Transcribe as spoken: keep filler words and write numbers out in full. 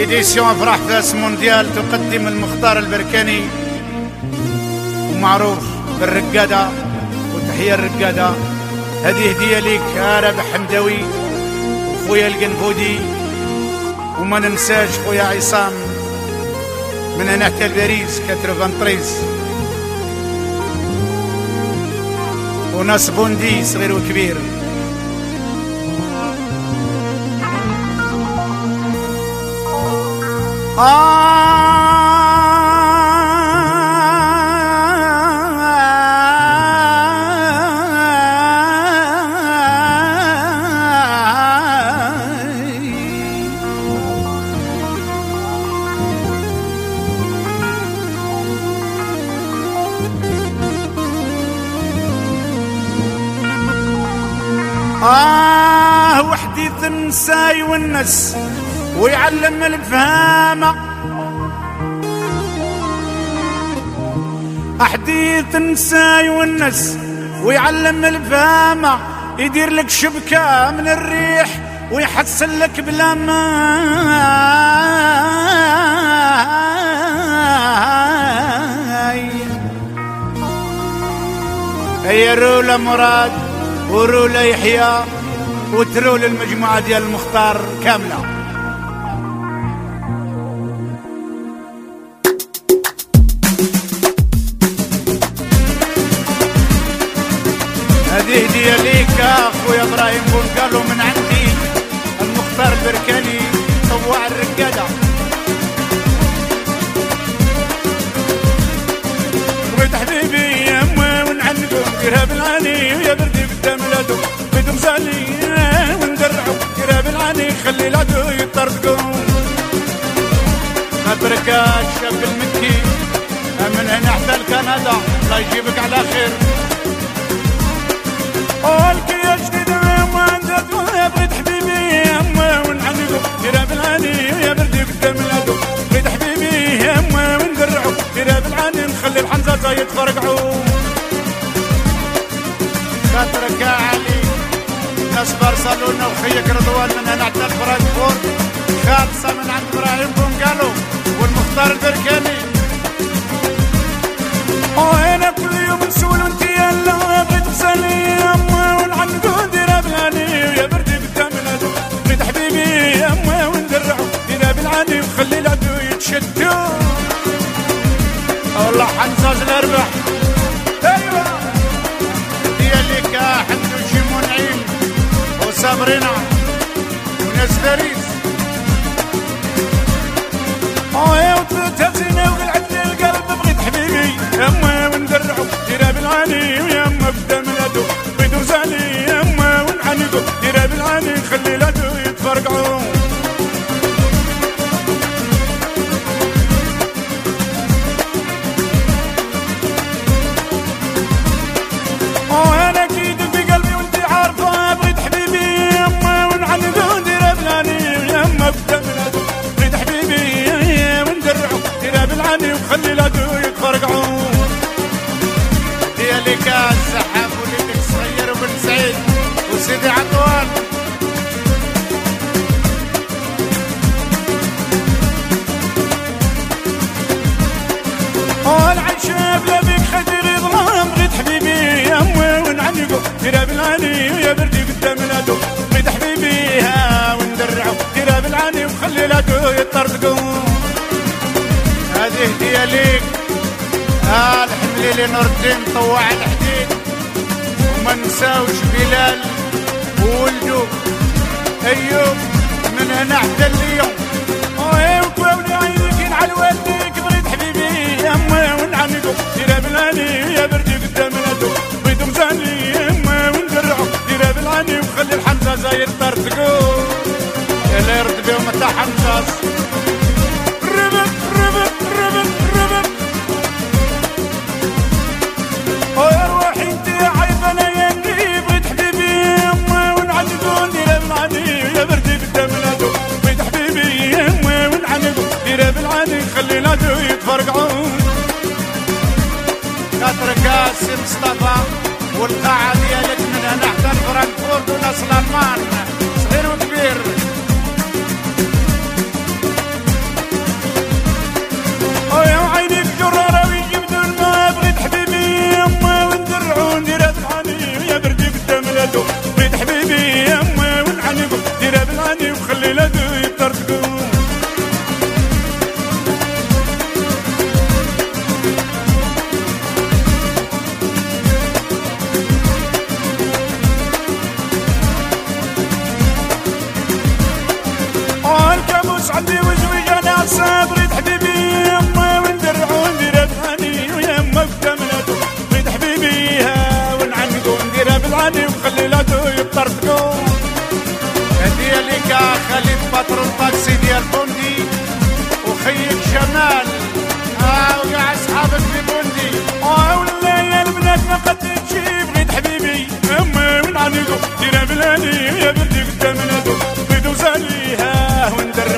إديسيون أفراح فاس مونديال تقدم المختار البركاني ومعروف بالرقادة، وتحية الرقادة. هذه هدية ليك يا رابح حمداوي وخويا القنفودي، وما ننساش خويا عصام من هنا حتى لباريس ثمانية وناس بوندي صغير وكبير. آه آه وحدي تنسى يونس ويعلم الفهامة، أحدي تنسى يونس ويعلم الفهامة، يدير لك شبكة من الريح ويحسن لك بلا ماي. هي رولا مراد ورولا يحيى وترول المجموعة ديال المختار كاملة. هذه هدية ليك اخويا ابراهيم بونقالو من عندي المختار البركاني طواع الرقادة. وبيت حبيبي يا ما ونعنقو ديرها بالعاني ويا بردي قدام العدو بدو مزالي وندرعو ديرها بالعاني خلي العدو يطردقو. خاطرك الشاب المكي من هنا حتى لكندا الله يجيبك على خير. والكي يا جديد ما عندك بغيت حبيبي يما ونعنقو ديرها بالعاني ويا بردي قدام العدو بغيت حبيبي يما وندرعو ديرها بالعاني نخلي الحنزة يتفرقعو. خاطرك يا علي ناس برشلونة وخيك رضوان من هنا حتى لفرانكفورت خالصة من عند ابراهيم بونقالو والمختار البركاني. وانا كل يوم نسول وانت يلا بغيت تسالي يما ونعنقو ديرها بالعاني ويا بردي قدام العدو بغيت حبيبي يما وندرعو ديرها بالعاني وخلي العدو يتشدو. والله حنزاز الاربح. ايوه ديالك حمدو شيمو نعيم وصابرينا وناس باريس. اوه وتلاتة زينة وقلعت لي القلب بغيت حبيبي يما وندرعو ديرها بالعاني ويما قدام العدو بغيت رزالي يما ونعنقو ديرها بالعاني نخلي العدو يتفرقعو. وانا اكيد في قلبي وانت عارفه بغيت حبيبي يما ونعنقو ديرها بالعاني ويما قدام العدو بغيت حبيبي وندرعو ديرها بالعاني وخلي العدو يتفرقعو. ديالك السحاب وليدك صغير وبن سعيد وسيدي عطوان. والعيشة بلا بيك خدير ظلام بغيت حبيبي يما ونعنقو ديرها بالعاني ويا بردي قدام العدو بغيت حبيبي ها وندرعو ديرها بالعاني وخلي العدو يطردقو. هذه هدية ليك آه الحملي لنور الدين طواع الحديد وما نساوش بلال وولدو ايوب من هنا حتى اليوم. وكواولي عينيك ينعل والديك بغيت حبيبي يما ونعنقو ديرها بالعاني ويا بردي قدام العدو بغيت مزالي يما وندرعو ديرها بالعاني وخلي الحنزة زايد طردقو. يلا يرد بيهم تاع حنزاز ربط ربط ربط ربط. ويا روحي انت عيبنا يا اللي بغيت حبيبي يما ونعنقو ديرها بالعاني ويا بردي قدام العدو بغيت حبيبي يما ونعنقو ديرها بالعاني خلي العدو يتفرقعو. خاطرك سي مصطفى والقاعة ديالك من هنا حتى لفرانكفورت وناس الالمان صغير وكبير. ويا عيني بجرارة ويجبدوا الماء بغيت حبيبي يما وندرعو نديرها بالعاني ويا بردي قدام لادو بغيت حبيبي يما ونعنقو ديرها بالعاني وخلي لادو يطرطقو والكابوس عندي وزويج انا صاد بغيت حبيبي يما وندرعو نديرها بالعاني ويما قدام لادو بغيت حبيبي ها ونعنقو نديرها بالعاني وخلي لادو يطرطقو هدية ليك خليل باترون طاكسي ديال بوندي وخيك جمال اه وكاع اصحابك في بوندي اه ولا يا البنات ما قد تجي بغيت حبيبي يما ونعنقو ديرها بالعاني ويا بردي قدام لادو بغيت وزاليها وندرعو